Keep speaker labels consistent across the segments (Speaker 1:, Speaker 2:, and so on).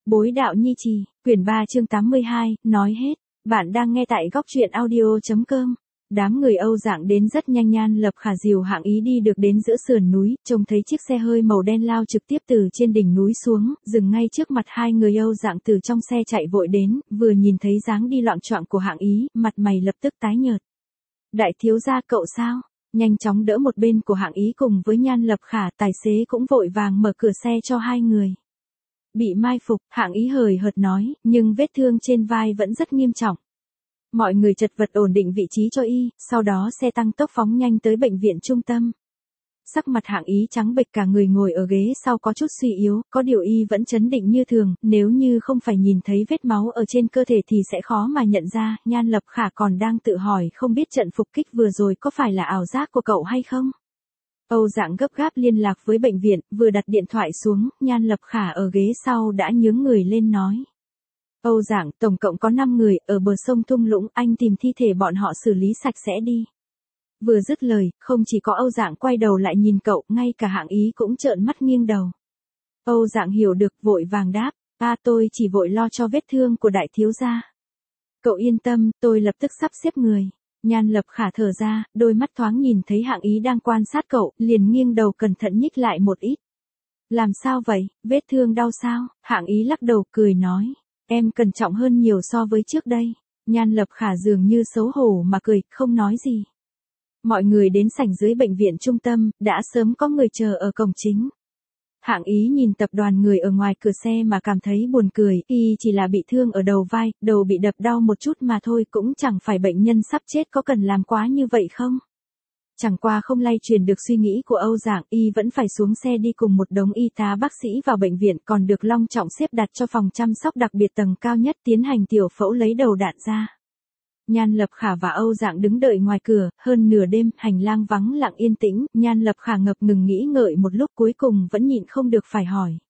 Speaker 1: Bối đạo nhi trì, quyển 3 chương 82, nói hết. Bạn đang nghe tại góc truyện audio.com. Đám người Âu Dạng đến rất nhanh. Nhan Lập Khả dìu Hạng Ý đi được đến giữa sườn núi, trông thấy chiếc xe hơi màu đen lao trực tiếp từ trên đỉnh núi xuống, dừng ngay trước mặt hai người. Âu Dạng từ trong xe chạy vội đến, vừa nhìn thấy dáng đi loạng choạng của Hạng Ý, mặt mày lập tức tái nhợt. Đại thiếu gia cậu sao? Nhanh chóng đỡ một bên của Hạng Ý cùng với Nhan Lập Khả, tài xế cũng vội vàng mở cửa xe cho hai người. Bị mai phục, Hạng Ý hời hợt nói, nhưng vết thương trên vai vẫn rất nghiêm trọng. Mọi người chật vật ổn định vị trí cho y, sau đó xe tăng tốc phóng nhanh tới bệnh viện trung tâm. Sắc mặt Hạng Ý trắng bệch, cả người ngồi ở ghế sau có chút suy yếu, có điều y vẫn trấn định như thường, nếu như không phải nhìn thấy vết máu ở trên cơ thể thì sẽ khó mà nhận ra. Nhan Lập Khả còn đang tự hỏi không biết trận phục kích vừa rồi có phải là ảo giác của cậu hay không. Âu Dạng gấp gáp liên lạc với bệnh viện, vừa đặt điện thoại xuống, Nhan Lập Khả ở ghế sau đã nhướng người lên nói. Âu Dạng, tổng cộng có 5 người, ở bờ sông thung lũng, anh tìm thi thể bọn họ xử lý sạch sẽ đi. Vừa dứt lời, không chỉ có Âu Dạng quay đầu lại nhìn cậu, ngay cả Hạng Ý cũng trợn mắt nghiêng đầu. Âu Dạng hiểu được, vội vàng đáp, tôi chỉ vội lo cho vết thương của đại thiếu gia. Cậu yên tâm, tôi lập tức sắp xếp người. Nhan Lập Khả thở ra, đôi mắt thoáng nhìn thấy Hạng Ý đang quan sát cậu, liền nghiêng đầu cẩn thận nhích lại một ít. Làm sao vậy, vết thương đau sao? Hạng Ý lắc đầu cười nói, em cẩn trọng hơn nhiều so với trước đây. Nhan Lập Khả dường như xấu hổ mà cười, không nói gì. Mọi người đến sảnh dưới bệnh viện trung tâm, đã sớm có người chờ ở cổng chính. Hạng Ý nhìn tập đoàn người ở ngoài cửa xe mà cảm thấy buồn cười, y chỉ là bị thương ở đầu vai, đầu bị đập đau một chút mà thôi, cũng chẳng phải bệnh nhân sắp chết, có cần làm quá như vậy không? Chẳng qua không lay truyền được suy nghĩ của Âu Dạng, y vẫn phải xuống xe đi cùng một đống y tá bác sĩ vào bệnh viện, còn được long trọng xếp đặt cho phòng chăm sóc đặc biệt tầng cao nhất, tiến hành tiểu phẫu lấy đầu đạn ra. Nhan Lập Khả và Âu Dạng đứng đợi ngoài cửa, hơn nửa đêm, hành lang vắng lặng yên tĩnh, Nhan Lập Khả ngập ngừng nghĩ ngợi một lúc, cuối cùng vẫn nhịn không được phải hỏi.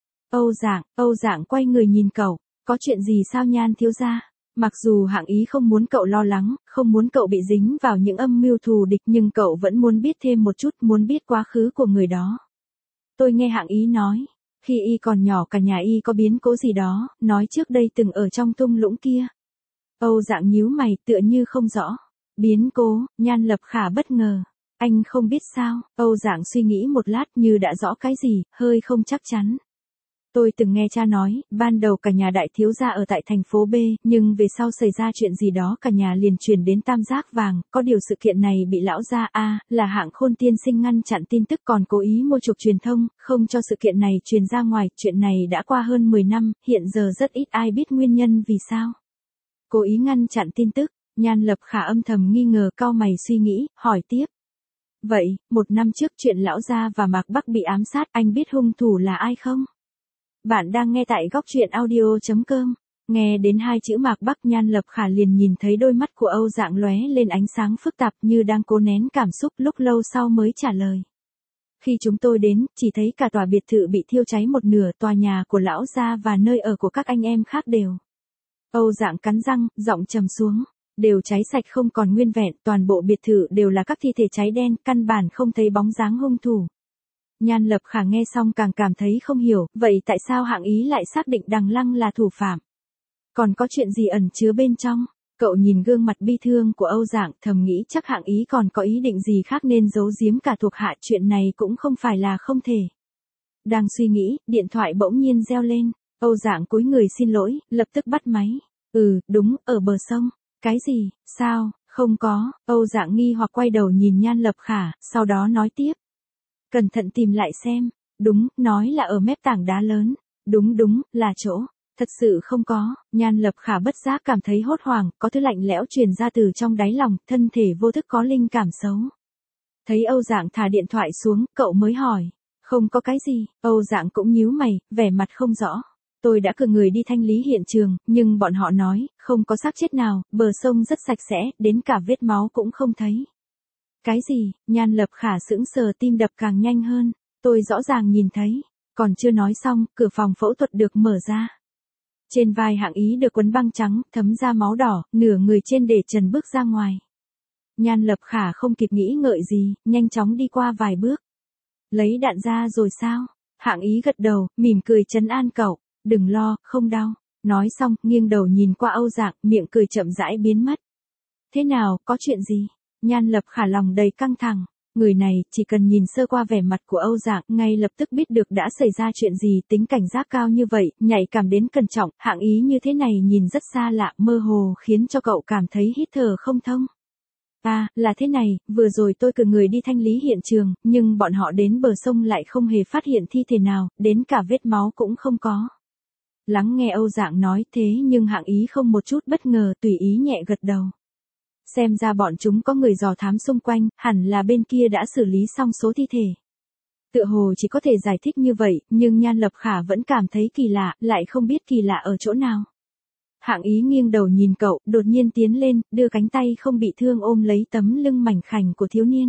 Speaker 1: Âu Dạng quay người nhìn cậu, có chuyện gì sao Nhan thiếu gia? Mặc dù Hạng Ý không muốn cậu lo lắng, không muốn cậu bị dính vào những âm mưu thù địch, nhưng cậu vẫn muốn biết thêm một chút, muốn biết quá khứ của người đó. Tôi nghe Hạng Ý nói, khi y còn nhỏ cả nhà y có biến cố gì đó, nói trước đây từng ở trong thung lũng kia. Âu Dạng nhíu mày, tựa như không rõ. Biến cố? Nhan Lập Khả bất ngờ. Anh không biết sao? Âu Dạng suy nghĩ một lát như đã rõ cái gì, hơi không chắc chắn. Tôi từng nghe cha nói, ban đầu cả nhà đại thiếu gia ở tại thành phố B, nhưng về sau xảy ra chuyện gì đó cả nhà liền chuyển đến Tam Giác Vàng, có điều sự kiện này bị lão gia là Hạng Khôn tiên sinh ngăn chặn tin tức, còn cố ý mua chuộc truyền thông, không cho sự kiện này truyền ra ngoài. Chuyện này đã qua hơn 10 năm, hiện giờ rất ít ai biết nguyên nhân vì sao. Cố ý ngăn chặn tin tức. Nhan Lập Khả âm thầm nghi ngờ, cau mày suy nghĩ, hỏi tiếp. Vậy, 1 năm trước chuyện lão gia và Mạc Bắc bị ám sát, anh biết hung thủ là ai không? Bạn đang nghe tại góc truyện audio.com. Nghe đến 2 chữ Mạc Bắc, Nhan Lập Khả liền nhìn thấy đôi mắt của Âu Dạng lóe lên ánh sáng phức tạp, như đang cố nén cảm xúc, lúc lâu sau mới trả lời. Khi chúng tôi đến, chỉ thấy cả tòa biệt thự bị thiêu cháy một nửa, tòa nhà của lão gia và nơi ở của các anh em khác đều. Âu Dạng cắn răng, giọng trầm xuống. Đều cháy sạch không còn nguyên vẹn, toàn bộ biệt thự đều là các thi thể cháy đen, căn bản không thấy bóng dáng hung thủ. Nhan Lập Khả nghe xong càng cảm thấy không hiểu, vậy tại sao Hạng Ý lại xác định Đằng Lăng là thủ phạm? Còn có chuyện gì ẩn chứa bên trong? Cậu nhìn gương mặt bi thương của Âu Dạng, thầm nghĩ chắc Hạng Ý còn có ý định gì khác nên giấu giếm cả thuộc hạ, chuyện này cũng không phải là không thể. Đang suy nghĩ, điện thoại bỗng nhiên reo lên. Âu Dạng cúi người xin lỗi, lập tức bắt máy. Đúng, ở bờ sông. Cái gì, sao, không có. Âu Dạng nghi hoặc quay đầu nhìn Nhan Lập Khả, sau đó nói tiếp. Cẩn thận tìm lại xem. Đúng, nói là ở mép tảng đá lớn. Đúng, là chỗ. Thật sự không có. Nhan Lập Khả bất giác cảm thấy hốt hoảng, có thứ lạnh lẽo truyền ra từ trong đáy lòng, thân thể vô thức có linh cảm xấu. Thấy Âu Dạng thả điện thoại xuống, cậu mới hỏi. Không có cái gì. Âu Dạng cũng nhíu mày, vẻ mặt không rõ. Tôi đã cử người đi thanh lý hiện trường, nhưng bọn họ nói, không có xác chết nào, bờ sông rất sạch sẽ, đến cả vết máu cũng không thấy. Cái gì? Nhan Lập Khả sững sờ, tim đập càng nhanh hơn. Tôi rõ ràng nhìn thấy. Còn chưa nói xong, cửa phòng phẫu thuật được mở ra. Trên vai Hạng Ý được quấn băng trắng, thấm ra máu đỏ, nửa người trên để trần bước ra ngoài. Nhan Lập Khả không kịp nghĩ ngợi gì, nhanh chóng đi qua vài bước. Lấy đạn ra rồi sao? Hạng Ý gật đầu, mỉm cười trấn an cậu. đừng lo, không đau. Nói xong, nghiêng đầu nhìn qua Âu Dạng, miệng cười chậm rãi biến mất. Thế nào, có chuyện gì? Nhan Lập Khả lòng đầy căng thẳng. Người này, chỉ cần nhìn sơ qua vẻ mặt của Âu Dạng, ngay lập tức biết được đã xảy ra chuyện gì, tính cảnh giác cao như vậy, nhạy cảm đến cẩn trọng, hạng ý như thế này nhìn rất xa lạ, mơ hồ, khiến cho cậu cảm thấy hít thở không thông. À, là thế này, vừa rồi tôi cử người đi thanh lý hiện trường, nhưng bọn họ đến bờ sông lại không hề phát hiện thi thể nào, đến cả vết máu cũng không có. Lắng nghe Âu Dạng nói thế nhưng hạng ý không một chút bất ngờ, tùy ý nhẹ gật đầu. Xem ra bọn chúng có người dò thám xung quanh, hẳn là bên kia đã xử lý xong số thi thể. Tựa hồ chỉ có thể giải thích như vậy, nhưng Nhan Lập Khả vẫn cảm thấy kỳ lạ, lại không biết kỳ lạ ở chỗ nào. Hạng ý nghiêng đầu nhìn cậu, đột nhiên tiến lên, đưa cánh tay không bị thương ôm lấy tấm lưng mảnh khảnh của thiếu niên.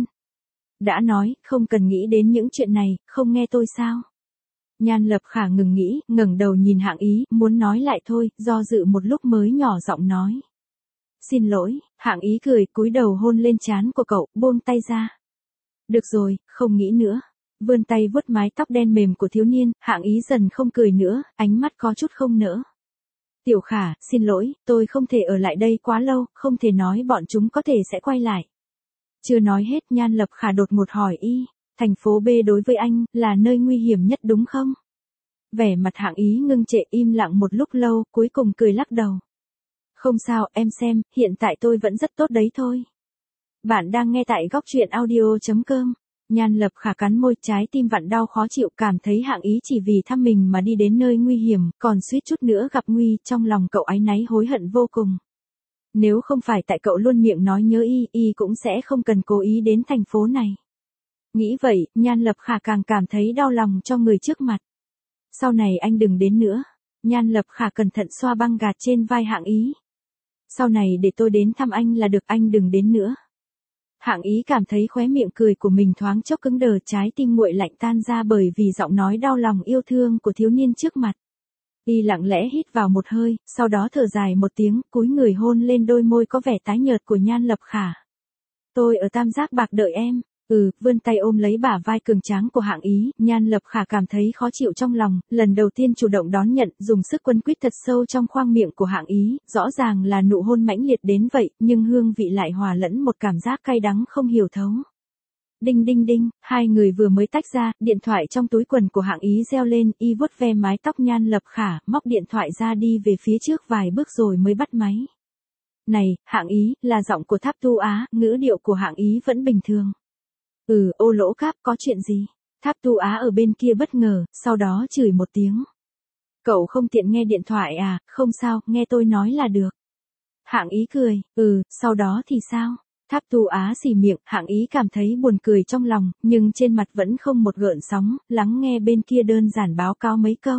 Speaker 1: Đã nói, không cần nghĩ đến những chuyện này, không nghe tôi sao? Nhan Lập Khả ngừng nghĩ, ngẩng đầu nhìn hạng ý, muốn nói lại thôi, do dự một lúc mới nhỏ giọng nói. Xin lỗi, hạng ý cười, cúi đầu hôn lên trán của cậu, buông tay ra. Được rồi, không nghĩ nữa. Vươn tay vuốt mái tóc đen mềm của thiếu niên, hạng ý dần không cười nữa, ánh mắt có chút không nỡ. Tiểu Khả, xin lỗi, tôi không thể ở lại đây quá lâu, không thể nói bọn chúng có thể sẽ quay lại. Chưa nói hết, Nhan Lập Khả đột ngột hỏi y, thành phố B đối với anh, là nơi nguy hiểm nhất đúng không? Vẻ mặt hạng ý ngưng trệ im lặng một lúc lâu, cuối cùng cười lắc đầu. Không sao, em xem, hiện tại tôi vẫn rất tốt đấy thôi. Bạn đang nghe tại góc truyện audio.com. Nhan Lập Khả cắn môi, trái tim vặn đau khó chịu, cảm thấy hạng ý chỉ vì thăm mình mà đi đến nơi nguy hiểm, còn suýt chút nữa gặp nguy, trong lòng cậu áy náy hối hận vô cùng. Nếu không phải tại cậu luôn miệng nói nhớ y cũng sẽ không cần cố ý đến thành phố này. Nghĩ vậy, Nhan Lập Khả càng cảm thấy đau lòng cho người trước mặt. Sau này anh đừng đến nữa. Nhan Lập Khả cẩn thận xoa băng gạc trên vai hạng ý. Sau này để tôi đến thăm anh là được, anh đừng đến nữa. Hạng ý cảm thấy khóe miệng cười của mình thoáng chốc cứng đờ, trái tim nguội lạnh tan ra bởi vì giọng nói đau lòng yêu thương của thiếu niên trước mặt. Y lặng lẽ hít vào một hơi, sau đó thở dài một tiếng, cúi người hôn lên đôi môi có vẻ tái nhợt của Nhan Lập Khả. Tôi ở Tam Giác Bạc đợi em. Vươn tay ôm lấy bả vai cường tráng của hạng ý, Nhan Lập Khả cảm thấy khó chịu trong lòng, lần đầu tiên chủ động đón nhận, dùng sức quấn quýt thật sâu trong khoang miệng của hạng ý, rõ ràng là nụ hôn mãnh liệt đến vậy, nhưng hương vị lại hòa lẫn một cảm giác cay đắng không hiểu thấu. Đinh đinh đinh, hai người vừa mới tách ra, điện thoại trong túi quần của hạng ý reo lên, y vuốt ve mái tóc Nhan Lập Khả, móc điện thoại ra đi về phía trước vài bước rồi mới bắt máy. Này, hạng ý, là giọng của Tháp Tu Á, ngữ điệu của hạng ý vẫn bình thường. Ô Lỗ Cáp, có chuyện gì? Tháp Tu Á ở bên kia bất ngờ, sau đó chửi một tiếng. Cậu không tiện nghe điện thoại à, không sao, nghe tôi nói là được. Hạng ý cười, sau đó thì sao? Tháp Tu Á xì miệng, hạng ý cảm thấy buồn cười trong lòng, nhưng trên mặt vẫn không một gợn sóng, lắng nghe bên kia đơn giản báo cáo mấy câu.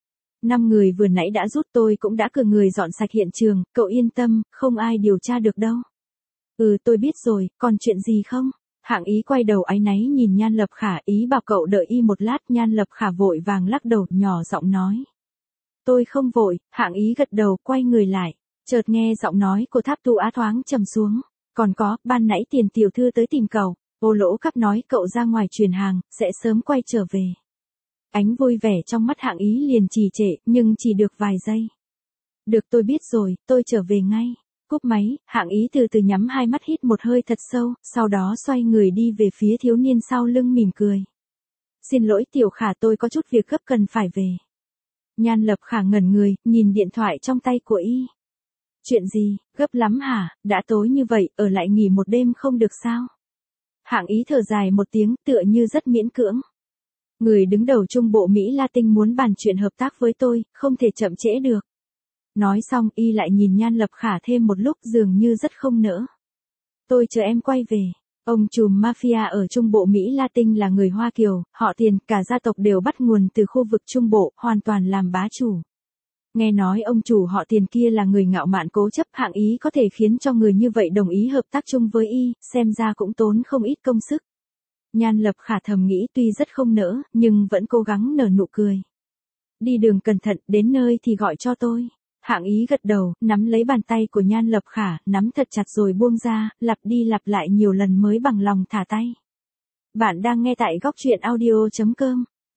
Speaker 1: 5 người vừa nãy đã rút, tôi cũng đã cử người dọn sạch hiện trường, cậu yên tâm, không ai điều tra được đâu. Tôi biết rồi, còn chuyện gì không? Hạng ý quay đầu áy náy nhìn Nhan Lập Khả, ý bảo cậu đợi y một lát. Nhan Lập Khả vội vàng lắc đầu, nhỏ giọng nói. Tôi không vội. Hạng ý gật đầu, quay người lại. Chợt nghe giọng nói của Tháp Tu Á thoáng trầm xuống. Còn có, ban nãy Tiền tiểu thư tới tìm cậu. Ô Lỗ Cáp nói cậu ra ngoài truyền hàng, sẽ sớm quay trở về. Ánh vui vẻ trong mắt hạng ý liền trì trệ, nhưng chỉ được vài giây. Được, tôi biết rồi, tôi trở về ngay. Cúp máy, hạng ý từ từ nhắm hai mắt hít một hơi thật sâu, sau đó xoay người đi về phía thiếu niên sau lưng mỉm cười. Xin lỗi Tiểu Khả, tôi có chút việc gấp cần phải về. Nhan Lập Khả ngẩn người, nhìn điện thoại trong tay của y. Chuyện gì, gấp lắm hả, đã tối như vậy, ở lại nghỉ một đêm không được sao? Hạng ý thở dài một tiếng, tựa như rất miễn cưỡng. Người đứng đầu Trung Bộ Mỹ Latin muốn bàn chuyện hợp tác với tôi, không thể chậm trễ được. Nói xong y lại nhìn Nhan Lập Khả thêm một lúc, dường như rất không nỡ. Tôi chờ em quay về. Ông trùm mafia ở Trung Bộ Mỹ Latin là người Hoa Kiều, họ Tiền, cả gia tộc đều bắt nguồn từ khu vực Trung Bộ, hoàn toàn làm bá chủ. Nghe nói ông chủ họ Tiền kia là người ngạo mạn cố chấp, hạng ý có thể khiến cho người như vậy đồng ý hợp tác chung với y, xem ra cũng tốn không ít công sức. Nhan Lập Khả thầm nghĩ tuy rất không nỡ, nhưng vẫn cố gắng nở nụ cười. Đi đường cẩn thận, đến nơi thì gọi cho tôi. Hạng ý gật đầu, nắm lấy bàn tay của Nhan Lập Khả, nắm thật chặt rồi buông ra, lặp đi lặp lại nhiều lần mới bằng lòng thả tay. Bạn đang nghe tại góc truyện audio.com.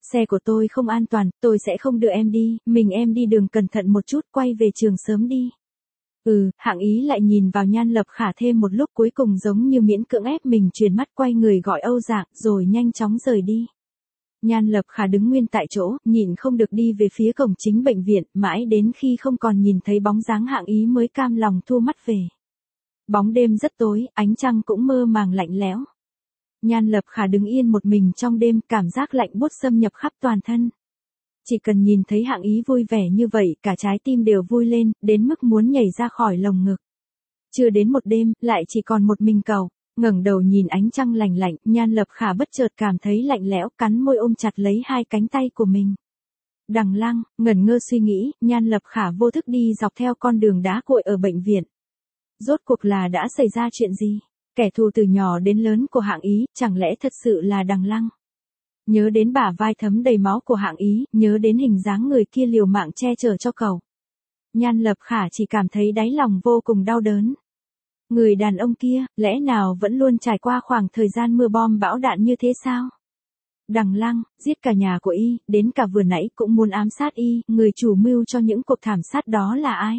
Speaker 1: xe của tôi không an toàn, tôi sẽ không đưa em đi, mình em đi đường cẩn thận một chút, quay về trường sớm đi. Hạng Ý lại nhìn vào Nhan Lập Khả thêm một lúc, cuối cùng giống như miễn cưỡng ép mình chuyển mắt quay người gọi Âu Dạng, rồi nhanh chóng rời đi. Nhan Lập Khả đứng nguyên tại chỗ, nhịn không được đi về phía cổng chính bệnh viện, mãi đến khi không còn nhìn thấy bóng dáng Hạng Ý mới cam lòng thu mắt về. Bóng đêm rất tối, ánh trăng cũng mơ màng lạnh lẽo. Nhan Lập Khả đứng yên một mình trong đêm, cảm giác lạnh buốt xâm nhập khắp toàn thân. Chỉ cần nhìn thấy Hạng Ý vui vẻ như vậy, cả trái tim đều vui lên, đến mức muốn nhảy ra khỏi lồng ngực. Chưa đến một đêm, lại chỉ còn một mình cậu. Ngẩng đầu nhìn ánh trăng lạnh lạnh, Nhan Lập Khả bất chợt cảm thấy lạnh lẽo, cắn môi ôm chặt lấy hai cánh tay của mình. Đằng Lăng, ngẩn ngơ suy nghĩ, Nhan Lập Khả vô thức đi dọc theo con đường đá cuội ở bệnh viện. Rốt cuộc là đã xảy ra chuyện gì? Kẻ thù từ nhỏ đến lớn của Hạng Ý, chẳng lẽ thật sự là Đằng Lăng? Nhớ đến bả vai thấm đầy máu của Hạng Ý, nhớ đến hình dáng người kia liều mạng che chở cho cậu. Nhan Lập Khả chỉ cảm thấy đáy lòng vô cùng đau đớn. Người đàn ông kia, lẽ nào vẫn luôn trải qua khoảng thời gian mưa bom bão đạn như thế sao? Đằng Lăng, giết cả nhà của y, đến cả vừa nãy cũng muốn ám sát y, người chủ mưu cho những cuộc thảm sát đó là ai?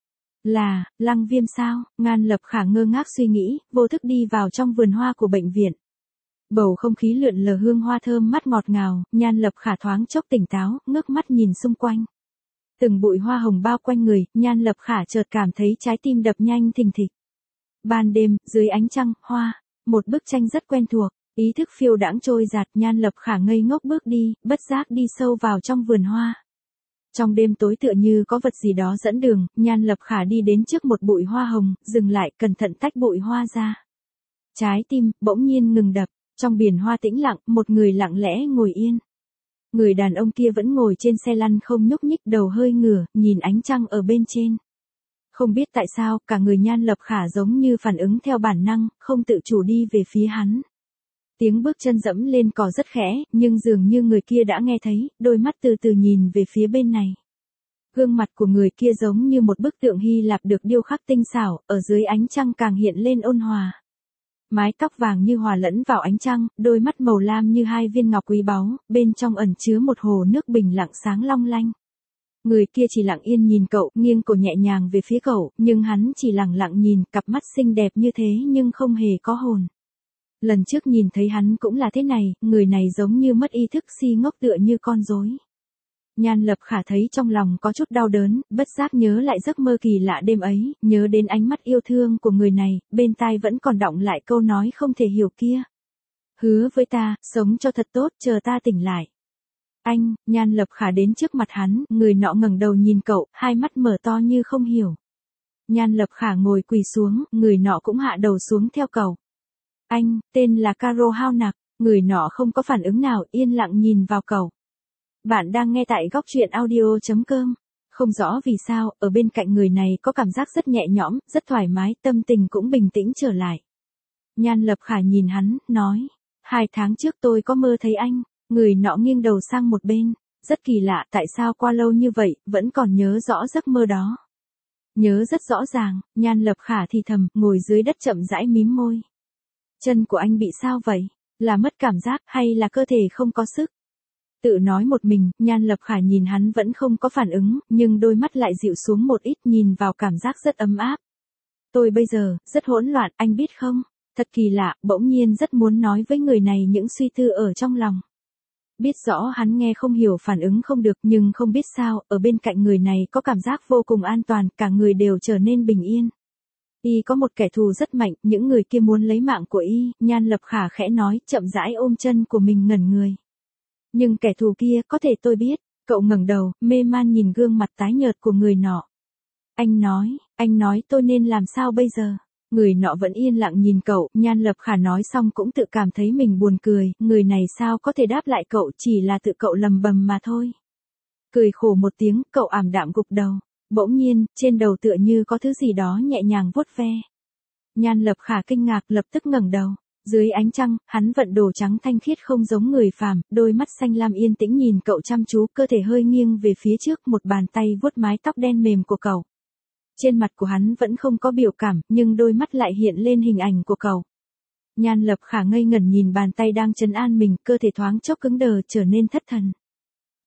Speaker 1: Là, Lăng Viêm sao? Nhan Lập Khả ngơ ngác suy nghĩ, vô thức đi vào trong vườn hoa của bệnh viện. Bầu không khí lượn lờ hương hoa thơm mát ngọt ngào, Nhan Lập Khả thoáng chốc tỉnh táo, ngước mắt nhìn xung quanh. Từng bụi hoa hồng bao quanh người, Nhan Lập Khả chợt cảm thấy trái tim đập nhanh thình thịch. Ban đêm, dưới ánh trăng, hoa, một bức tranh rất quen thuộc, ý thức phiêu đãng trôi dạt, Nhan Lập Khả ngây ngốc bước đi, bất giác đi sâu vào trong vườn hoa. Trong đêm tối tựa như có vật gì đó dẫn đường, Nhan Lập Khả đi đến trước một bụi hoa hồng, dừng lại, cẩn thận tách bụi hoa ra. Trái tim, bỗng nhiên ngừng đập, trong biển hoa tĩnh lặng, một người lặng lẽ ngồi yên. Người đàn ông kia vẫn ngồi trên xe lăn không nhúc nhích, đầu hơi ngửa, nhìn ánh trăng ở bên trên. Không biết tại sao, cả người Nhan Lập Khả giống như phản ứng theo bản năng, không tự chủ đi về phía hắn. Tiếng bước chân dẫm lên cỏ rất khẽ, nhưng dường như người kia đã nghe thấy, đôi mắt từ từ nhìn về phía bên này. Gương mặt của người kia giống như một bức tượng Hy Lạp được điêu khắc tinh xảo, ở dưới ánh trăng càng hiện lên ôn hòa. Mái tóc vàng như hòa lẫn vào ánh trăng, đôi mắt màu lam như hai viên ngọc quý báu, bên trong ẩn chứa một hồ nước bình lặng sáng long lanh. Người kia chỉ lặng yên nhìn cậu, nghiêng cổ nhẹ nhàng về phía cậu, nhưng hắn chỉ lặng lặng nhìn, cặp mắt xinh đẹp như thế nhưng không hề có hồn. Lần trước nhìn thấy hắn cũng là thế này, người này giống như mất ý thức, si ngốc tựa như con rối. Nhan Lập Khả thấy trong lòng có chút đau đớn, bất giác nhớ lại giấc mơ kỳ lạ đêm ấy, nhớ đến ánh mắt yêu thương của người này, bên tai vẫn còn đọng lại câu nói không thể hiểu kia. Hứa với ta, sống cho thật tốt, chờ ta tỉnh lại. Anh, Nhan Lập Khả đến trước mặt hắn, người nọ ngẩng đầu nhìn cậu, hai mắt mở to như không hiểu. Nhan Lập Khả ngồi quỳ xuống, người nọ cũng hạ đầu xuống theo cậu. Anh, tên là Caro Hao Nặc, người nọ không có phản ứng nào, yên lặng nhìn vào cậu. Bạn đang nghe tại góc truyện audio.com. Không rõ vì sao, ở bên cạnh người này có cảm giác rất nhẹ nhõm, rất thoải mái, tâm tình cũng bình tĩnh trở lại. Nhan Lập Khả nhìn hắn, nói. 2 tháng trước tôi có mơ thấy anh. Người nọ nghiêng đầu sang một bên. Rất kỳ lạ, tại sao qua lâu như vậy, vẫn còn nhớ rõ giấc mơ đó. Nhớ rất rõ ràng, Nhan Lập Khả thì thầm, ngồi dưới đất chậm rãi mím môi. Chân của anh bị sao vậy? Là mất cảm giác, hay là cơ thể không có sức? Tự nói một mình, Nhan Lập Khả nhìn hắn vẫn không có phản ứng, nhưng đôi mắt lại dịu xuống một ít, nhìn vào cảm giác rất ấm áp. Tôi bây giờ, rất hỗn loạn, anh biết không? Thật kỳ lạ, bỗng nhiên rất muốn nói với người này những suy tư ở trong lòng. Biết rõ hắn nghe không hiểu, phản ứng không được, nhưng không biết sao, ở bên cạnh người này có cảm giác vô cùng an toàn, cả người đều trở nên bình yên. Y có một kẻ thù rất mạnh, những người kia muốn lấy mạng của y, Nhan Lập Khả khẽ nói, chậm rãi ôm chân của mình ngẩn người. Nhưng kẻ thù kia, có thể tôi biết. Cậu ngẩng đầu, mê man nhìn gương mặt tái nhợt của người nọ. Anh nói tôi nên làm sao bây giờ? Người nọ vẫn yên lặng nhìn cậu, Nhan Lập Khả nói xong cũng tự cảm thấy mình buồn cười, người này sao có thể đáp lại cậu, chỉ là tự cậu lầm bầm mà thôi. Cười khổ một tiếng, cậu ảm đạm gục đầu. Bỗng nhiên, trên đầu tựa như có thứ gì đó nhẹ nhàng vuốt ve. Nhan Lập Khả kinh ngạc, lập tức ngẩng đầu. Dưới ánh trăng, hắn vận đồ trắng thanh khiết không giống người phàm, đôi mắt xanh lam yên tĩnh nhìn cậu chăm chú, cơ thể hơi nghiêng về phía trước, một bàn tay vuốt mái tóc đen mềm của cậu. Trên mặt của hắn vẫn không có biểu cảm, nhưng đôi mắt lại hiện lên hình ảnh của cậu. Nhan Lập Khả ngây ngẩn nhìn bàn tay đang trấn an mình, cơ thể thoáng chốc cứng đờ, trở nên thất thần.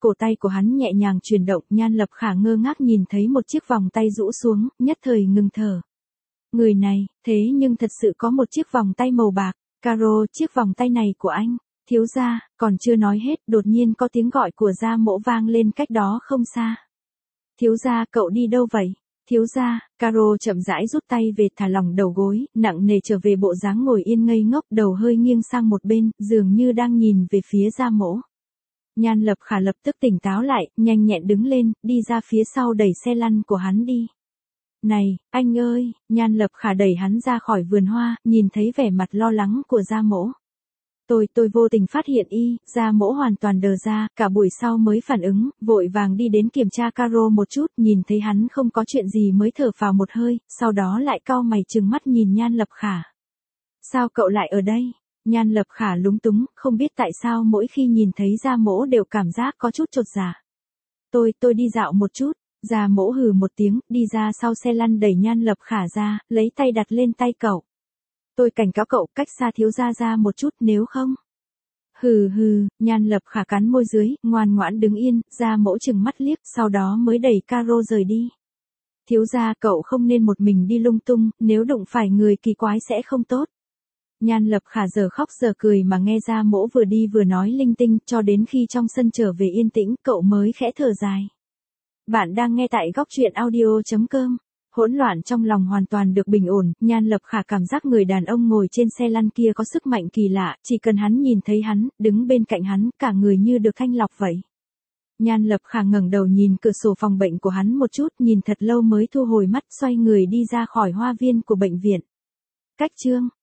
Speaker 1: cổ tay của hắn nhẹ nhàng chuyển động, Nhan Lập Khả ngơ ngác nhìn thấy một chiếc vòng tay rũ xuống, nhất thời ngừng thở. Người này, thế nhưng thật sự có một chiếc vòng tay màu bạc. Caro, chiếc vòng tay này của anh. Thiếu gia, còn chưa nói hết, đột nhiên có tiếng gọi của Gia Mỗ vang lên cách đó không xa. Thiếu gia, cậu đi đâu vậy? Thiếu gia, Caro chậm rãi rút tay về, thả lỏng đầu gối, nặng nề trở về bộ dáng ngồi yên ngây ngốc, đầu hơi nghiêng sang một bên, dường như đang nhìn về phía Gia Mỗ. Nhan Lập Khả lập tức tỉnh táo lại, nhanh nhẹn đứng lên, đi ra phía sau đẩy xe lăn của hắn đi. Này, anh ơi, Nhan Lập Khả đẩy hắn ra khỏi vườn hoa, nhìn thấy vẻ mặt lo lắng của Gia Mỗ. Tôi vô tình phát hiện Gia Mỗ hoàn toàn đờ ra, cả buổi sau mới phản ứng, vội vàng đi đến kiểm tra Caro một chút, nhìn thấy hắn không có chuyện gì mới thở phào một hơi, sau đó lại cau mày trừng mắt nhìn Nhan Lập Khả. Sao cậu lại ở đây? Nhan Lập Khả lúng túng, không biết tại sao mỗi khi nhìn thấy Gia Mỗ đều cảm giác có chút chột dạ. Tôi đi dạo một chút. Gia Mỗ hừ một tiếng, đi ra sau xe lăn đẩy Nhan Lập Khả ra, lấy tay đặt lên tay cậu. Tôi cảnh cáo cậu cách xa thiếu gia ra một chút, nếu không. Hừ, Nhan Lập Khả cắn môi dưới, ngoan ngoãn đứng yên, Gia Mỗ chừng mắt liếc, sau đó mới đẩy Caro rời đi. Thiếu gia, cậu không nên một mình đi lung tung, nếu đụng phải người kỳ quái sẽ không tốt. Nhan Lập Khả giờ khóc giờ cười mà nghe Gia Mỗ vừa đi vừa nói linh tinh, cho đến khi trong sân trở về yên tĩnh, cậu mới khẽ thở dài. Bạn đang nghe tại góc truyện audio.com. Hỗn loạn trong lòng hoàn toàn được bình ổn, Nhan Lập Khả cảm giác người đàn ông ngồi trên xe lăn kia có sức mạnh kỳ lạ, chỉ cần hắn nhìn thấy hắn, đứng bên cạnh hắn, cả người như được thanh lọc vậy. Nhan Lập Khả ngẩng đầu nhìn cửa sổ phòng bệnh của hắn một chút, nhìn thật lâu mới thu hồi mắt, xoay người đi ra khỏi hoa viên của bệnh viện. Cách chương